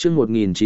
chương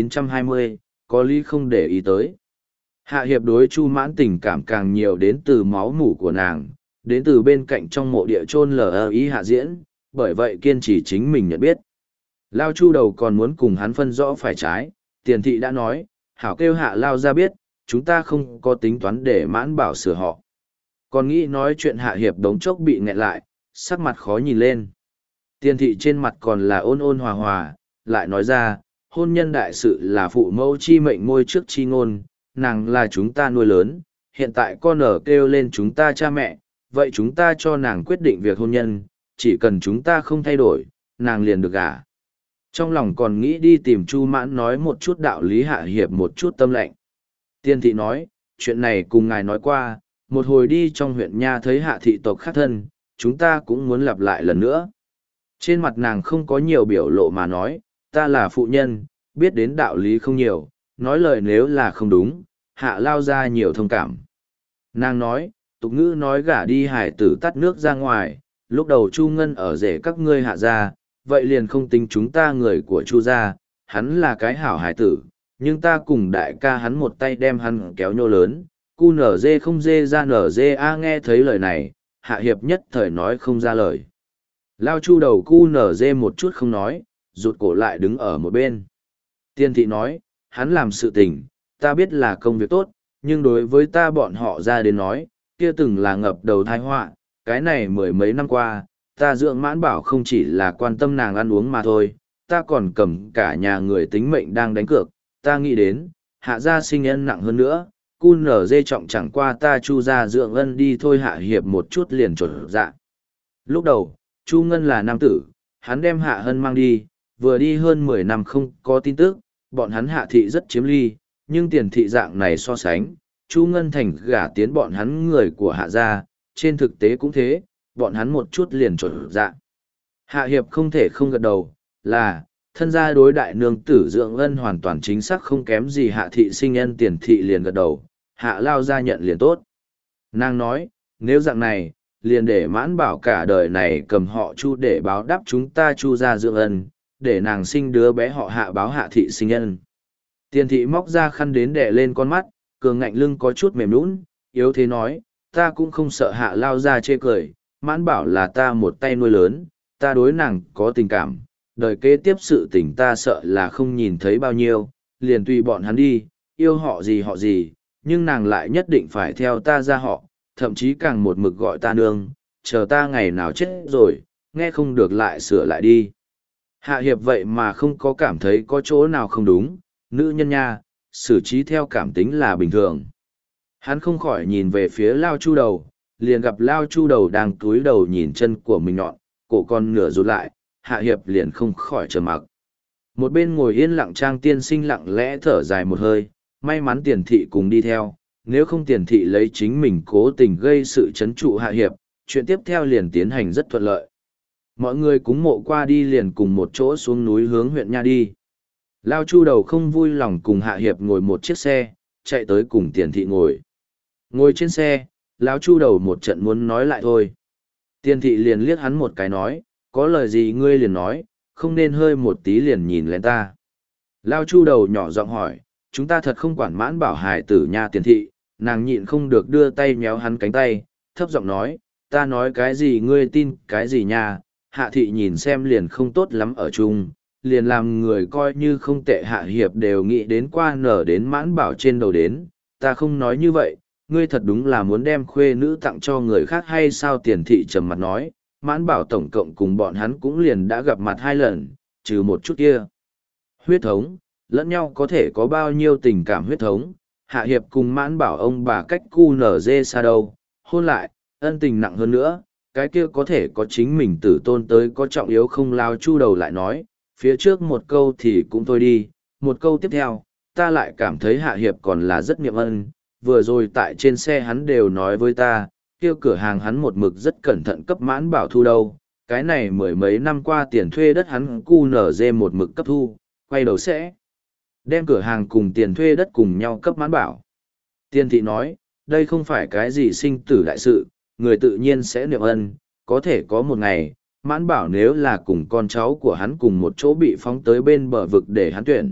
1920, có lý không để ý tới. Hạ hiệp đối Chu Mãn tình cảm càng nhiều đến từ máu mủ của nàng, đến từ bên cạnh trong mộ địa chôn L.I. Hạ Diễn, bởi vậy kiên trì chính mình nhận biết. Lao Chu đầu còn muốn cùng hắn phân rõ phải trái, Tiền thị đã nói, hảo kêu Hạ Lao ra biết, chúng ta không có tính toán để Mãn Bảo sửa họ. Còn nghĩ nói chuyện Hạ hiệp đống chốc bị nghẹn lại, sắc mặt khó nhìn lên. Tiền thị trên mặt còn là ôn ôn hòa hòa, lại nói ra, hôn nhân đại sự là phụ mẫu chi mệnh ngôi trước chi ngôn, nàng là chúng ta nuôi lớn, hiện tại con ở kêu lên chúng ta cha mẹ, vậy chúng ta cho nàng quyết định việc hôn nhân, chỉ cần chúng ta không thay đổi, nàng liền được gả. Trong lòng còn nghĩ đi tìm Chu Mãn nói một chút đạo lý Hạ hiệp một chút tâm lệnh. Tiên thị nói, chuyện này cùng ngài nói qua, một hồi đi trong huyện nha thấy Hạ thị tộc khác thân, chúng ta cũng muốn lặp lại lần nữa. Trên mặt nàng không có nhiều biểu lộ mà nói, ta là phụ nhân, biết đến đạo lý không nhiều, nói lời nếu là không đúng, Hạ lao ra nhiều thông cảm. Nàng nói, tục ngữ nói gả đi hải tử tắt nước ra ngoài, lúc đầu Chu Ngân ở rể các ngươi Hạ gia, vậy liền không tính chúng ta người của Chu gia, hắn là cái hảo hải tử, nhưng ta cùng đại ca hắn một tay đem hắn kéo nhô lớn, cu nở dê không dê ra nở dê a nghe thấy lời này, Hạ hiệp nhất thời nói không ra lời. Lao Chu đầu cu nở dê một chút không nói, rụt cổ lại đứng ở một bên. Tiên thị nói, hắn làm sự tình, ta biết là công việc tốt, nhưng đối với ta bọn họ ra đến nói, kia từng là ngập đầu tai họa, cái này mười mấy năm qua, ta dưỡng Mãn Bảo không chỉ là quan tâm nàng ăn uống mà thôi, ta còn cầm cả nhà người tính mệnh đang đánh cược, ta nghĩ đến, Hạ gia sinh ân nặng hơn nữa, cu nở dê trọng chẳng qua ta Chu gia dưỡng ân đi thôi. Hạ hiệp một chút liền chuẩn dạ. Lúc đầu, Chu Ngân là nam tử, hắn đem Hạ Hân mang đi, vừa đi hơn 10 năm không có tin tức, bọn hắn Hạ thị rất chiếm ly, nhưng Tiền thị dạng này so sánh, Chu Ngân thành gả tiến bọn hắn người của Hạ gia, trên thực tế cũng thế, bọn hắn một chút liền chuẩn dạ. Hạ hiệp không thể không gật đầu, là, thân gia đối đại nương tử dưỡng ân hoàn toàn chính xác không kém gì Hạ thị sinh ân. Tiền thị liền gật đầu, Hạ lao ra nhận liền tốt. Nàng nói, nếu dạng này, liền để Mãn Bảo cả đời này cầm họ Chu để báo đáp chúng ta Chu gia dưỡng ân, để nàng sinh đứa bé họ Hạ báo Hạ thị sinh ân. Tiền thị móc ra khăn đến đè lên con mắt, cường ngạnh lưng có chút mềm nũng, yếu thế nói, ta cũng không sợ Hạ lao ra chê cười, Mãn Bảo là ta một tay nuôi lớn, ta đối nàng có tình cảm, đời kế tiếp sự tình ta sợ là không nhìn thấy bao nhiêu, liền tùy bọn hắn đi, yêu họ gì, nhưng nàng lại nhất định phải theo ta ra họ, thậm chí càng một mực gọi ta nương, chờ ta ngày nào chết rồi, nghe không được lại sửa lại đi. Hạ hiệp vậy mà không có cảm thấy có chỗ nào không đúng, nữ nhân nha, xử trí theo cảm tính là bình thường. Hắn không khỏi nhìn về phía Lao Chu đầu, liền gặp Lao Chu đầu đang cúi đầu nhìn chân của mình nhọn, cổ con nửa rụt lại, Hạ hiệp liền không khỏi trầm mặc. Một bên ngồi yên lặng Trang tiên sinh lặng lẽ thở dài một hơi, may mắn Tiền thị cùng đi theo, nếu không Tiền thị lấy chính mình cố tình gây sự chấn trụ Hạ hiệp, chuyện tiếp theo liền tiến hành rất thuận lợi. Mọi người cúng mộ qua đi liền cùng một chỗ xuống núi hướng huyện nha đi. Lao Chu đầu không vui lòng cùng Hạ hiệp ngồi một chiếc xe, chạy tới cùng Tiền thị ngồi. Ngồi trên xe, Lão Chu đầu một trận muốn nói lại thôi. Tiền thị liền liếc hắn một cái nói, có lời gì ngươi liền nói, không nên hơi một tí liền nhìn lên ta. Lao Chu đầu nhỏ giọng hỏi, chúng ta thật không quản Mãn Bảo hài tử nha. Tiền thị, nàng nhịn không được đưa tay méo hắn cánh tay, thấp giọng nói, ta nói cái gì ngươi tin cái gì nha. Hạ thị nhìn xem liền không tốt lắm ở chung, liền làm người coi như không tệ. Hạ hiệp đều nghĩ đến qua nở đến Mãn Bảo trên đầu đến, ta không nói như vậy, ngươi thật đúng là muốn đem khuê nữ tặng cho người khác hay sao? Tiền thị trầm mặt nói, Mãn Bảo tổng cộng cùng bọn hắn cũng liền đã gặp mặt 2 lần, trừ một chút kia. Huyết thống, lẫn nhau có thể có bao nhiêu tình cảm huyết thống, Hạ hiệp cùng Mãn Bảo ông bà cách cu nở dê xa đâu, hôn lại, ân tình nặng hơn nữa, cái kia có thể có chính mình tử tôn tới có trọng yếu không? Lao Chu đầu lại nói, phía trước một câu thì cũng thôi đi, một câu tiếp theo, ta lại cảm thấy Hạ hiệp còn là rất niệm ân, vừa rồi tại trên xe hắn đều nói với ta, kêu cửa hàng hắn một mực rất cẩn thận cấp Mãn Bảo thu đâu, cái này mười mấy năm qua tiền thuê đất hắn cu nở dê một mực cấp thu, quay đầu sẽ đem cửa hàng cùng tiền thuê đất cùng nhau cấp Mãn Bảo. Tiên thị nói, đây không phải cái gì sinh tử đại sự, người tự nhiên sẽ niệm ân, có thể có một ngày, Mãn Bảo nếu là cùng con cháu của hắn cùng một chỗ bị phóng tới bên bờ vực để hắn tuyển,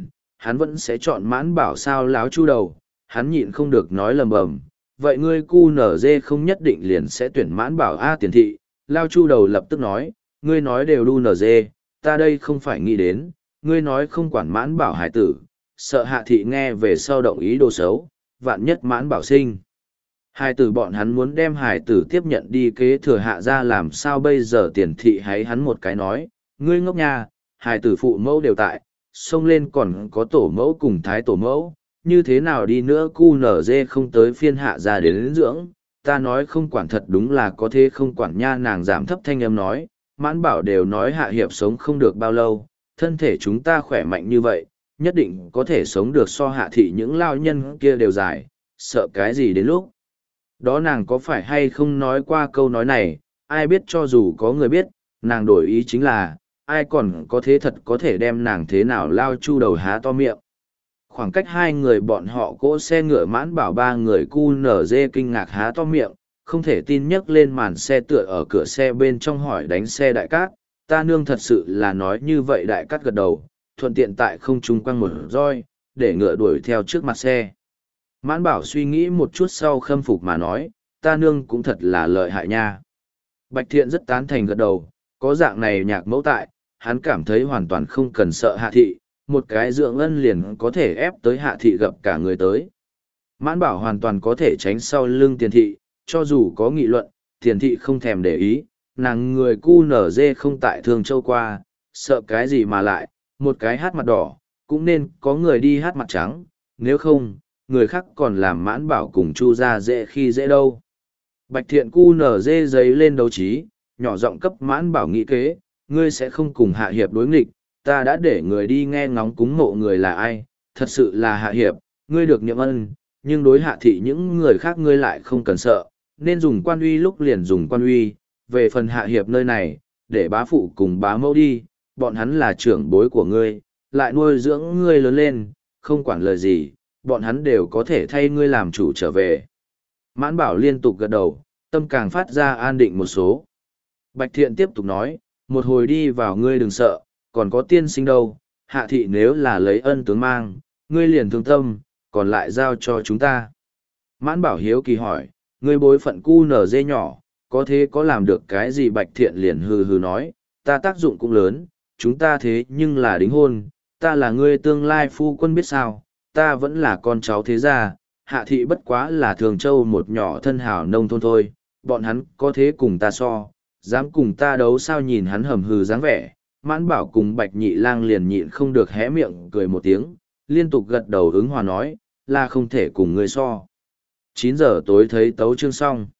hắn vẫn sẽ chọn Mãn Bảo sao láo chu đầu, hắn nhịn không được nói lầm bầm, vậy ngươi cu nở dê không nhất định liền sẽ tuyển Mãn Bảo a Tiền thị, lao chu đầu lập tức nói, ngươi nói đều đu nở dê, ta đây không phải nghĩ đến, ngươi nói không quản Mãn Bảo hải tử, sợ Hạ thị nghe về sau động ý đồ xấu, vạn nhất Mãn Bảo sinh. Hải tử bọn hắn muốn đem hải tử tiếp nhận đi kế thừa Hạ ra làm sao bây giờ Tiền thị hay hắn một cái nói, ngươi ngốc nha, hải tử phụ mẫu đều tại, xông lên còn có tổ mẫu cùng thái tổ mẫu, như thế nào đi nữa cu nở dê không tới phiên Hạ ra đến dưỡng, ta nói không quản thật đúng là có thế không quản nha. Nàng giảm thấp thanh âm nói, Mãn Bảo đều nói Hạ hiệp sống không được bao lâu, thân thể chúng ta khỏe mạnh như vậy, nhất định có thể sống được so Hạ thị những lao nhân kia đều dài, sợ cái gì đến lúc đó. Nàng có phải hay không nói qua câu nói này, ai biết, cho dù có người biết, nàng đổi ý chính là, ai còn có thế thật có thể đem nàng thế nào lao chu đầu há to miệng. Khoảng cách hai người bọn họ cỗ xe ngựa Mãn Bảo ba người cu nở dê kinh ngạc há to miệng, không thể tin nhấc lên màn xe tựa ở cửa xe bên trong hỏi đánh xe Đại Cát, ta nương thật sự là nói như vậy. Đại Cát gật đầu, thuận tiện tại không trung quăng một roi, để ngựa đuổi theo trước mặt xe. Mãn Bảo suy nghĩ một chút sau khâm phục mà nói, ta nương cũng thật là lợi hại nha. Bạch Thiện rất tán thành gật đầu, có dạng này nhạc mẫu tại, hắn cảm thấy hoàn toàn không cần sợ Hạ thị, một cái dưỡng ân liền có thể ép tới Hạ thị gặp cả người tới. Mãn Bảo hoàn toàn có thể tránh sau lưng Tiền thị, cho dù có nghị luận, Tiền thị không thèm để ý, nàng người cu nở dê không tại Thương Châu qua, sợ cái gì mà lại, một cái hát mặt đỏ, cũng nên có người đi hát mặt trắng, nếu không, người khác còn làm Mãn Bảo cùng Chu ra dễ khi dễ đâu. Bạch Thiện cu nở dê giấy lên đấu trí, nhỏ giọng cấp Mãn Bảo nghĩ kế, ngươi sẽ không cùng Hạ hiệp đối nghịch, ta đã để người đi nghe ngóng cúng mộ người là ai, thật sự là Hạ hiệp, ngươi được niệm ân, nhưng đối Hạ thị những người khác ngươi lại không cần sợ, nên dùng quan uy lúc liền dùng quan uy, về phần Hạ hiệp nơi này, để bá phụ cùng bá mẫu đi, bọn hắn là trưởng bối của ngươi, lại nuôi dưỡng ngươi lớn lên, không quản lời gì, bọn hắn đều có thể thay ngươi làm chủ trở về. Mãn Bảo liên tục gật đầu, tâm càng phát ra an định một số. Bạch Thiện tiếp tục nói, một hồi đi vào ngươi đừng sợ, còn có tiên sinh đâu, Hạ thị nếu là lấy ân tướng mang, ngươi liền thương tâm, còn lại giao cho chúng ta. Mãn Bảo hiếu kỳ hỏi, ngươi bối phận cu nở dê nhỏ, có thế có làm được cái gì? Bạch Thiện liền hừ hừ nói, ta tác dụng cũng lớn, chúng ta thế nhưng là đính hôn, ta là ngươi tương lai phu quân biết sao, ta vẫn là con cháu thế gia, Hạ thị bất quá là Thường Châu một nhỏ thân hào nông thôn thôi, bọn hắn có thế cùng ta so, dám cùng ta đấu sao? Nhìn hắn hầm hừ dáng vẻ, Mãn Bảo cùng Bạch Nhị Lang liền nhịn không được hé miệng cười một tiếng, liên tục gật đầu ứng hòa nói, là không thể cùng ngươi so. 9 giờ tối thấy tấu chương xong.